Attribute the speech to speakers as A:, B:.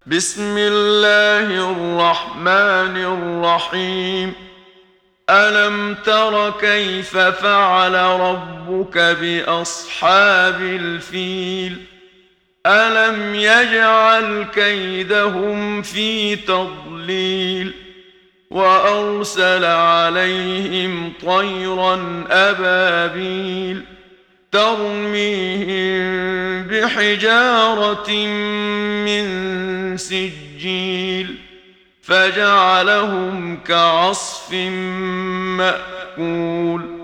A: بسم الله الرحمن الرحيم. ألم تر كيف فعل ربك بأصحاب الفيل؟ ألم يجعل كيدهم في تضليل وأرسل عليهم طيرا أبابيل ترميهم بحجارة من سجيل فجعلهم كعصف مأكول.